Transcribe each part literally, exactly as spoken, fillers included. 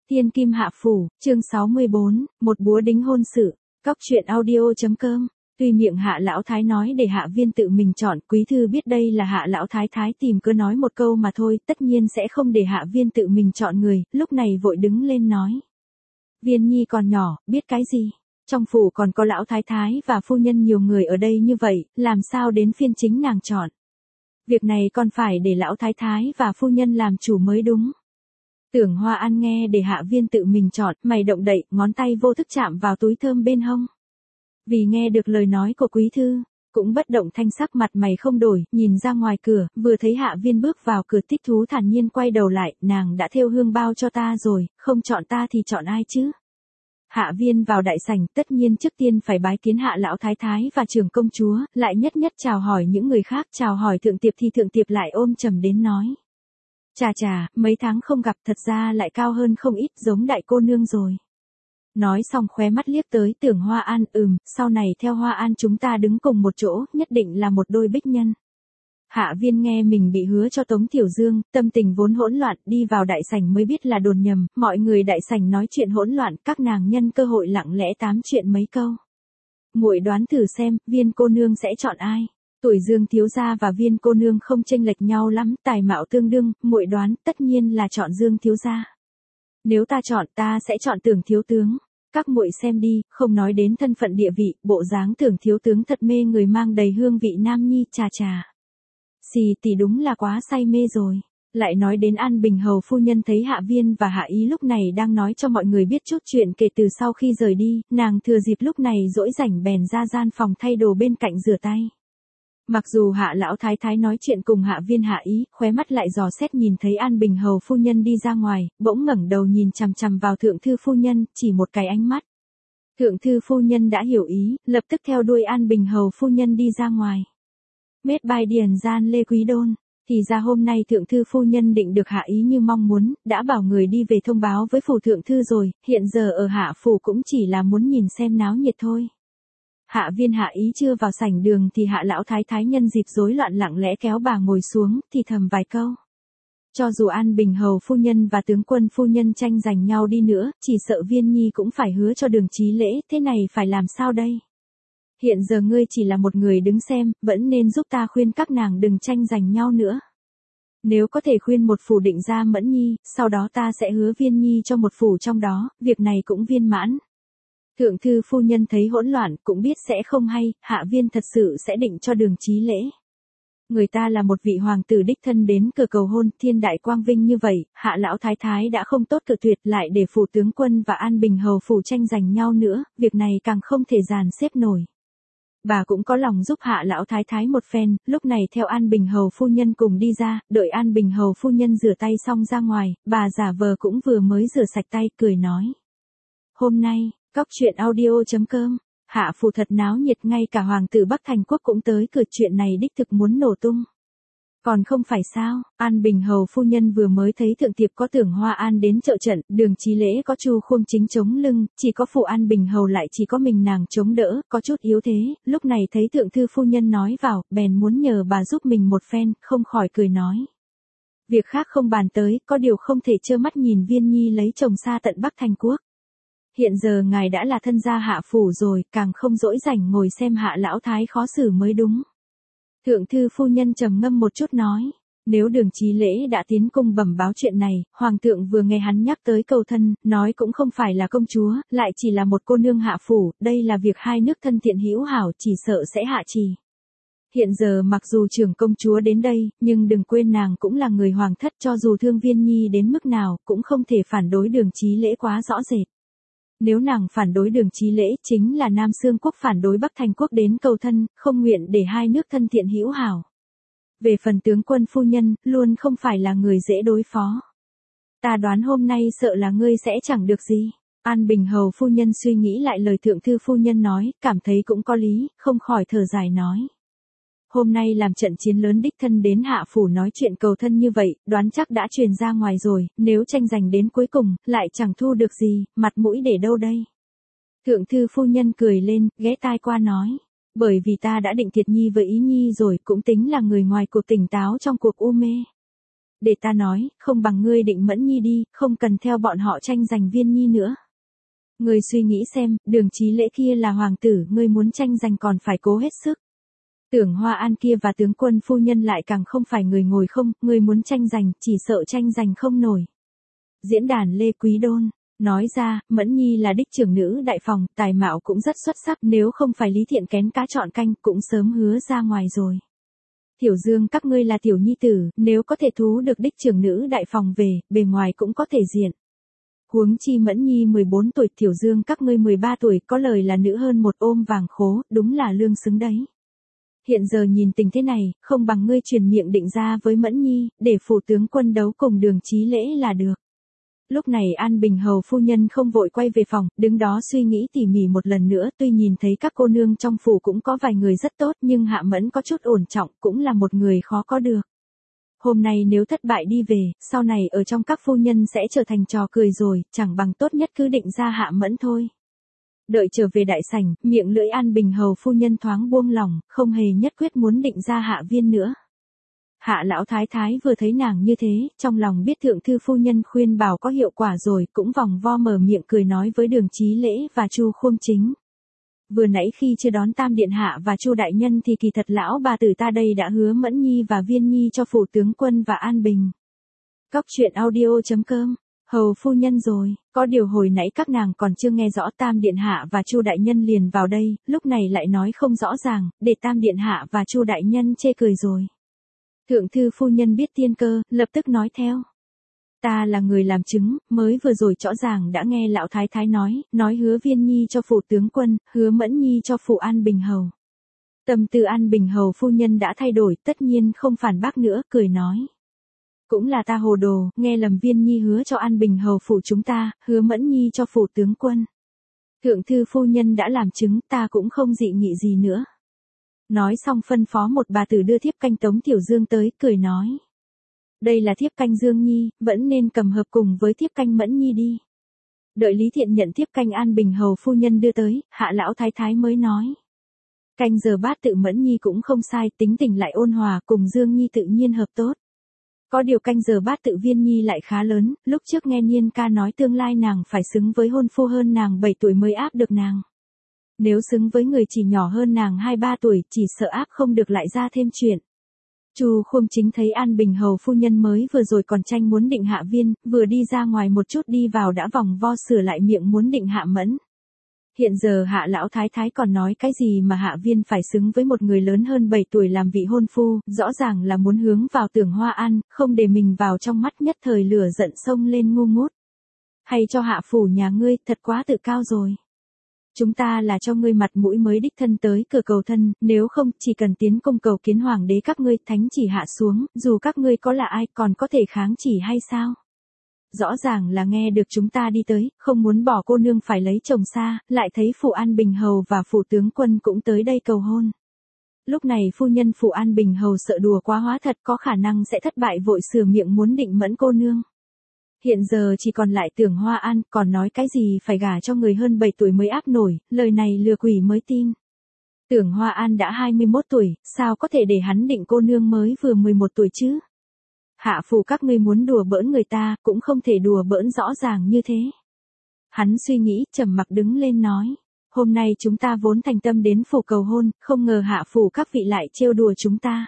Tiên Kim Hạ Phủ, chương sáu mươi bốn, một búa đính hôn sự. Cóc truyện audio.com. Tuy miệng Hạ lão thái nói để Hạ Viên tự mình chọn, Quý thư biết đây là Hạ lão thái thái tìm cứ nói một câu mà thôi, tất nhiên sẽ không để Hạ Viên tự mình chọn người, lúc này vội đứng lên nói. Viên nhi còn nhỏ, biết cái gì? Trong phủ còn có lão thái thái và phu nhân nhiều người ở đây như vậy, làm sao đến phiên chính nàng chọn? Việc này còn phải để lão thái thái và phu nhân làm chủ mới đúng. Tưởng Hoa An nghe để Hạ Viên tự mình chọn, mày động đậy, ngón tay vô thức chạm vào túi thơm bên hông. Vì nghe được lời nói của Quý thư, cũng bất động thanh sắc, mặt mày không đổi, nhìn ra ngoài cửa, vừa thấy Hạ Viên bước vào cửa thích thú thản nhiên quay đầu lại, nàng đã thêu hương bao cho ta rồi, không chọn ta thì chọn ai chứ? Hạ Viên vào đại sảnh, tất nhiên trước tiên phải bái kiến Hạ lão thái thái và trưởng công chúa, lại nhất nhất chào hỏi những người khác, chào hỏi thượng tiệp thì thượng tiệp lại ôm trầm đến nói. Chà chà, mấy tháng không gặp thật ra lại cao hơn không ít, giống đại cô nương rồi. Nói xong khóe mắt liếc tới Tưởng Hoa An, ừm, sau này theo Hoa An chúng ta đứng cùng một chỗ, nhất định là một đôi bích nhân. Hạ Viên nghe mình bị hứa cho Tống Tiểu Dương, tâm tình vốn hỗn loạn, đi vào đại sảnh mới biết là đồn nhầm, mọi người đại sảnh nói chuyện hỗn loạn, các nàng nhân cơ hội lặng lẽ tám chuyện mấy câu. Muội đoán thử xem, Viên cô nương sẽ chọn ai? Tuổi Dương thiếu gia và Viên cô nương không chênh lệch nhau lắm, tài mạo tương đương, muội đoán tất nhiên là chọn Dương thiếu gia. Nếu ta chọn, ta sẽ chọn Tưởng thiếu tướng. Các muội xem đi, không nói đến thân phận địa vị, bộ dáng Tưởng thiếu tướng thật mê người, mang đầy hương vị nam nhi, chà chà. Xì tỷ đúng là quá say mê rồi. Lại nói đến An Bình hầu phu nhân thấy Hạ Viên và Hạ Ý lúc này đang nói cho mọi người biết chút chuyện kể từ sau khi rời đi, nàng thừa dịp lúc này dỗi rảnh bèn ra gian phòng thay đồ bên cạnh rửa tay. Mặc dù Hạ lão thái thái nói chuyện cùng Hạ Viên Hạ Ý, khóe mắt lại dò xét nhìn thấy An Bình hầu phu nhân đi ra ngoài, bỗng ngẩng đầu nhìn chằm chằm vào thượng thư phu nhân, chỉ một cái ánh mắt. Thượng thư phu nhân đã hiểu ý, lập tức theo đuôi An Bình hầu phu nhân đi ra ngoài. Mết bài điền gian Lê Quý Đôn, thì ra hôm nay thượng thư phu nhân định được Hạ Ý như mong muốn, đã bảo người đi về thông báo với phủ thượng thư rồi, hiện giờ ở Hạ phủ cũng chỉ là muốn nhìn xem náo nhiệt thôi. Hạ Viên Hạ Ý chưa vào sảnh đường thì Hạ lão thái thái nhân dịp rối loạn lặng lẽ kéo bà ngồi xuống, thì thầm vài câu. Cho dù An Bình hầu phu nhân và tướng quân phu nhân tranh giành nhau đi nữa, chỉ sợ Viên nhi cũng phải hứa cho Đường Chí Lễ, thế này phải làm sao đây? Hiện giờ ngươi chỉ là một người đứng xem, vẫn nên giúp ta khuyên các nàng đừng tranh giành nhau nữa. Nếu có thể khuyên một phủ định ra Mẫn nhi, sau đó ta sẽ hứa Viên nhi cho một phủ trong đó, việc này cũng viên mãn. Thượng thư phu nhân thấy hỗn loạn, cũng biết sẽ không hay, Hạ Viên thật sự sẽ định cho Đường Chí Lễ. Người ta là một vị hoàng tử đích thân đến cửa cầu hôn, thiên đại quang vinh như vậy, Hạ lão thái thái đã không tốt cự tuyệt, lại để phủ tướng quân và An Bình hầu phủ tranh giành nhau nữa, việc này càng không thể dàn xếp nổi. Bà cũng có lòng giúp Hạ lão thái thái một phen, lúc này theo An Bình hầu phu nhân cùng đi ra, đợi An Bình hầu phu nhân rửa tay xong ra ngoài, bà giả vờ cũng vừa mới rửa sạch tay, cười nói. Hôm nay, Cóc truyện audio.com, Hạ phủ thật náo nhiệt, ngay cả hoàng tử Bắc Thành Quốc cũng tới cửa, chuyện này đích thực muốn nổ tung. Còn không phải sao, An Bình hầu phu nhân vừa mới thấy thượng tiệp có Tưởng Hoa An đến trợ trận, Đường Chí Lễ có Chu Khuông Chính chống lưng, chỉ có phụ An Bình hầu lại chỉ có mình nàng chống đỡ, có chút yếu thế, lúc này thấy thượng thư phu nhân nói vào, bèn muốn nhờ bà giúp mình một phen, không khỏi cười nói. Việc khác không bàn tới, có điều không thể trơ mắt nhìn Viên nhi lấy chồng xa tận Bắc Thành Quốc. Hiện giờ ngài đã là thân gia Hạ phủ rồi, càng không dỗi rảnh ngồi xem Hạ lão thái khó xử mới đúng. Thượng thư phu nhân trầm ngâm một chút nói, nếu Đường Chí Lễ đã tiến cung bẩm báo chuyện này, hoàng thượng vừa nghe hắn nhắc tới cầu thân, nói cũng không phải là công chúa, lại chỉ là một cô nương Hạ phủ, đây là việc hai nước thân thiện hữu hảo, chỉ sợ sẽ hạ trì. Hiện giờ mặc dù trưởng công chúa đến đây, nhưng đừng quên nàng cũng là người hoàng thất, cho dù thương Viên nhi đến mức nào, cũng không thể phản đối Đường Chí Lễ quá rõ rệt. Nếu nàng phản đối Đường Chí Lễ, chính là Nam Xương quốc phản đối Bắc Thành quốc đến cầu thân, không nguyện để hai nước thân thiện hữu hảo. Về phần tướng quân phu nhân, luôn không phải là người dễ đối phó. Ta đoán hôm nay sợ là ngươi sẽ chẳng được gì. An Bình hầu phu nhân suy nghĩ lại lời thượng thư phu nhân nói, cảm thấy cũng có lý, không khỏi thở dài nói. Hôm nay làm trận chiến lớn đích thân đến Hạ phủ nói chuyện cầu thân như vậy, đoán chắc đã truyền ra ngoài rồi, nếu tranh giành đến cuối cùng, lại chẳng thu được gì, mặt mũi để đâu đây? Thượng thư phu nhân cười lên, ghé tai qua nói, bởi vì ta đã định thiệt nhi với Ý nhi rồi, cũng tính là người ngoài cuộc tỉnh táo trong cuộc u mê. Để ta nói, không bằng ngươi định Mẫn Nhi đi, không cần theo bọn họ tranh giành Viên Nhi nữa. Ngươi suy nghĩ xem, Đường Chí Lễ kia là hoàng tử, ngươi muốn tranh giành còn phải cố hết sức. Tưởng Hoa An kia và tướng quân phu nhân lại càng không phải người ngồi không, ngươi muốn tranh giành, chỉ sợ tranh giành không nổi. Diễn đàn Lê Quý Đôn nói ra, Mẫn Nhi là đích trưởng nữ đại phòng, tài mạo cũng rất xuất sắc, nếu không phải Lý Thiện kén cá chọn canh cũng sớm hứa ra ngoài rồi. Tiểu Dương các ngươi là tiểu nhi tử, nếu có thể thú được đích trưởng nữ đại phòng về, bề ngoài cũng có thể diện. Huống chi Mẫn Nhi mười bốn tuổi, Tiểu Dương các ngươi mười ba tuổi, có lời là nữ hơn một ôm vàng khố, đúng là lương xứng đấy. Hiện giờ nhìn tình thế này, không bằng ngươi truyền miệng định ra với Mẫn Nhi, để phủ tướng quân đấu cùng Đường Chí Lễ là được. Lúc này An Bình hầu phu nhân không vội quay về phòng, đứng đó suy nghĩ tỉ mỉ một lần nữa, tuy nhìn thấy các cô nương trong phủ cũng có vài người rất tốt, nhưng Hạ Mẫn có chút ổn trọng, cũng là một người khó có được. Hôm nay nếu thất bại đi về, sau này ở trong các phu nhân sẽ trở thành trò cười rồi, chẳng bằng tốt nhất cứ định ra Hạ Mẫn thôi. Đợi trở về đại sảnh, miệng lưỡi An Bình hầu phu nhân thoáng buông lỏng, không hề nhất quyết muốn định ra Hạ Viên nữa. Hạ lão thái thái vừa thấy nàng như thế, trong lòng biết thượng thư phu nhân khuyên bảo có hiệu quả rồi, cũng vòng vo mở miệng cười nói với Đường Chí Lễ và Chu Khuông Chính. Vừa nãy khi chưa đón Tam điện hạ và Chu đại nhân thì kỳ thật lão bà tử ta đây đã hứa Mẫn Nhi và Viên Nhi cho phủ tướng quân và An Bình. Cóc truyện audio chấm com. Hầu phu nhân rồi, có điều hồi nãy các nàng còn chưa nghe rõ Tam điện hạ và Chu đại nhân liền vào đây, lúc này lại nói không rõ ràng, để Tam điện hạ và Chu đại nhân chê cười rồi. Thượng thư phu nhân biết tiên cơ, lập tức nói theo. Ta là người làm chứng, mới vừa rồi rõ ràng đã nghe lão thái thái nói, nói hứa Viên Nhi cho phủ tướng quân, hứa Mẫn Nhi cho phủ An Bình hầu. Tâm tư An Bình hầu phu nhân đã thay đổi, tất nhiên không phản bác nữa, cười nói. Cũng là ta hồ đồ, nghe lầm Viên Nhi hứa cho An Bình hầu phủ chúng ta, hứa Mẫn Nhi cho phủ tướng quân. Thượng thư phu nhân đã làm chứng, ta cũng không dị nghị gì nữa. Nói xong phân phó một bà tử đưa thiếp canh Tống Tiểu Dương tới, cười nói. Đây là thiếp canh Dương Nhi, vẫn nên cầm hợp cùng với thiếp canh Mẫn Nhi đi. Đợi Lý Thiện nhận thiếp canh An Bình hầu phu nhân đưa tới, Hạ lão thái thái mới nói. Canh giờ bát tự Mẫn Nhi cũng không sai, tính tình lại ôn hòa, cùng Dương Nhi tự nhiên hợp tốt. Có điều canh giờ bát tự Viên Nhi lại khá lớn, lúc trước nghe Niên ca nói tương lai nàng phải xứng với hôn phu hơn nàng bảy tuổi mới áp được nàng. Nếu xứng với người chỉ nhỏ hơn nàng hai ba tuổi, chỉ sợ áp không được lại ra thêm chuyện. Chu Khuông Chính thấy An Bình hầu phu nhân mới vừa rồi còn tranh muốn định Hạ Viên, vừa đi ra ngoài một chút đi vào đã vòng vo sửa lại miệng muốn định Hạ Mẫn. Hiện giờ Hạ lão thái thái còn nói cái gì mà Hạ Viên phải xứng với một người lớn hơn bảy tuổi làm vị hôn phu, rõ ràng là muốn hướng vào Tưởng Hoa An, không để mình vào trong mắt, nhất thời lửa giận sông lên ngu ngút. Hay cho hạ phủ nhà ngươi, thật quá tự cao rồi. Chúng ta là cho ngươi mặt mũi mới đích thân tới cửa cầu thân, nếu không chỉ cần tiến công cầu kiến hoàng đế các ngươi, thánh chỉ hạ xuống, dù các ngươi có là ai còn có thể kháng chỉ hay sao? Rõ ràng là nghe được chúng ta đi tới, không muốn bỏ cô nương phải lấy chồng xa, lại thấy phủ An Bình hầu và phủ tướng quân cũng tới đây cầu hôn. Lúc này phu nhân phủ An Bình hầu sợ đùa quá hóa thật, có khả năng sẽ thất bại, vội sửa miệng muốn định Mẫn cô nương. Hiện giờ chỉ còn lại Tưởng Hoa An, còn nói cái gì phải gả cho người hơn bảy tuổi mới áp nổi, lời này lừa quỷ mới tin. Tưởng Hoa An đã hai mươi mốt tuổi, sao có thể để hắn định cô nương mới vừa mười một tuổi chứ? Hạ phủ các ngươi muốn đùa bỡn người ta, cũng không thể đùa bỡn rõ ràng như thế. Hắn suy nghĩ, trầm mặc đứng lên nói. Hôm nay chúng ta vốn thành tâm đến phủ cầu hôn, không ngờ hạ phủ các vị lại trêu đùa chúng ta.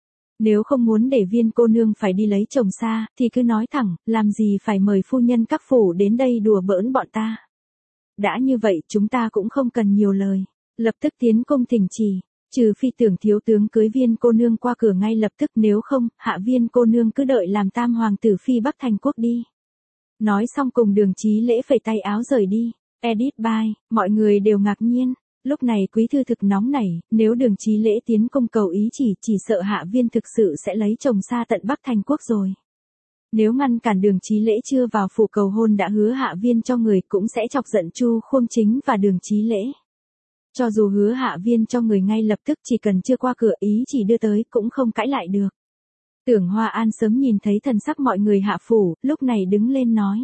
Nếu không muốn để Viên cô nương phải đi lấy chồng xa, thì cứ nói thẳng, làm gì phải mời phu nhân các phủ đến đây đùa bỡn bọn ta. Đã như vậy chúng ta cũng không cần nhiều lời, lập tức tiến công thỉnh chỉ, trừ phi Tưởng thiếu tướng cưới Viên cô nương qua cửa ngay lập tức, nếu không, hạ Viên cô nương cứ đợi làm tam hoàng tử phi Bắc Thành quốc đi. Nói xong cùng Đường Chí Lễ phẩy tay áo rời đi. Edit by, mọi người đều ngạc nhiên. Lúc này quý thư thực nóng nảy, nếu Đường Chí Lễ tiến công cầu ý chỉ, chỉ sợ Hạ Viên thực sự sẽ lấy chồng xa tận Bắc Thành quốc rồi. Nếu ngăn cản Đường Chí Lễ chưa vào phủ cầu hôn đã hứa Hạ Viên cho người, cũng sẽ chọc giận Chu Khuông Chính và Đường Chí Lễ. Cho dù hứa Hạ Viên cho người ngay lập tức, chỉ cần chưa qua cửa ý chỉ đưa tới cũng không cãi lại được. Tưởng Hoa An sớm nhìn thấy thần sắc mọi người hạ phủ, lúc này đứng lên nói.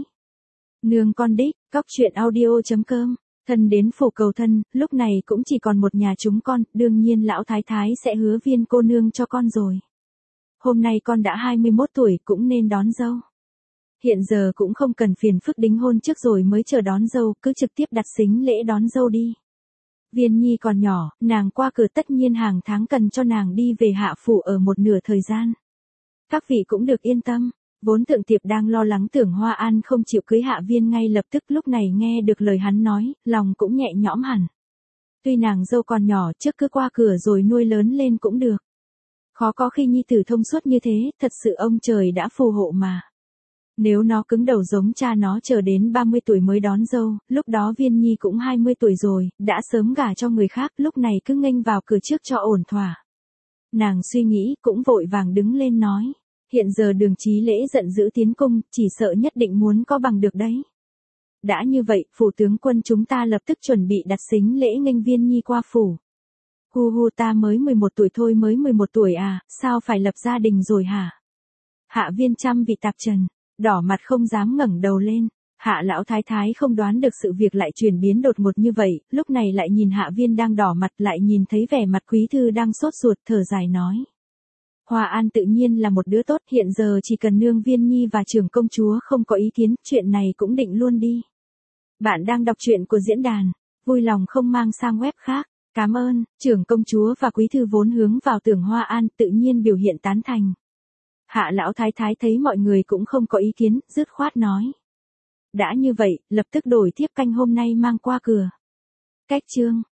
Nương con đích, cóc truyện audio chấm com. Thân đến phủ cầu thân, lúc này cũng chỉ còn một nhà chúng con, đương nhiên lão thái thái sẽ hứa Viên cô nương cho con rồi. Hôm nay con đã hai mươi mốt tuổi cũng nên đón dâu. Hiện giờ cũng không cần phiền phức đính hôn trước rồi mới chờ đón dâu, cứ trực tiếp đặt sính lễ đón dâu đi. Viên Nhi còn nhỏ, nàng qua cửa tất nhiên hàng tháng cần cho nàng đi về Hạ Phủ ở một nửa thời gian. Các vị cũng được yên tâm, vốn Thượng Tiệp đang lo lắng tưởng Hoa An không chịu cưới Hạ Viên ngay lập tức, lúc này nghe được lời hắn nói, lòng cũng nhẹ nhõm hẳn. Tuy nàng dâu còn nhỏ, trước cứ qua cửa rồi nuôi lớn lên cũng được. Khó có khi nhi tử thông suốt như thế, thật sự ông trời đã phù hộ mà. Nếu nó cứng đầu giống cha nó chờ đến ba mươi tuổi mới đón dâu, lúc đó Viên Nhi cũng hai mươi tuổi rồi, đã sớm gả cho người khác, lúc này cứ nghênh vào cửa trước cho ổn thỏa. Nàng suy nghĩ, cũng vội vàng đứng lên nói. Hiện giờ Đường Chí Lễ giận dữ tiến cung, chỉ sợ nhất định muốn có bằng được đấy. Đã như vậy, phủ tướng quân chúng ta lập tức chuẩn bị đặt sính lễ nghênh Viên Nhi qua phủ. Hu hu, ta mới mười một tuổi thôi, mới mười một tuổi à, sao phải lập gia đình rồi hả? Hạ Viên trăm vị tạp trần, đỏ mặt không dám ngẩng đầu lên. Hạ lão thái thái không đoán được sự việc lại chuyển biến đột ngột như vậy, lúc này lại nhìn Hạ Viên đang đỏ mặt, lại nhìn thấy vẻ mặt quý thư đang sốt ruột, thở dài nói. Hoa An tự nhiên là một đứa tốt, hiện giờ chỉ cần nương Viên Nhi và trưởng công chúa không có ý kiến, chuyện này cũng định luôn đi. Bạn đang đọc truyện của diễn đàn, vui lòng không mang sang web khác. Cảm ơn. Trưởng công chúa và quý thư vốn hướng vào tưởng Hoa An, tự nhiên biểu hiện tán thành. Hạ lão thái thái thấy mọi người cũng không có ý kiến, dứt khoát nói. Đã như vậy, lập tức đổi thiếp canh hôm nay mang qua cửa. Cách chương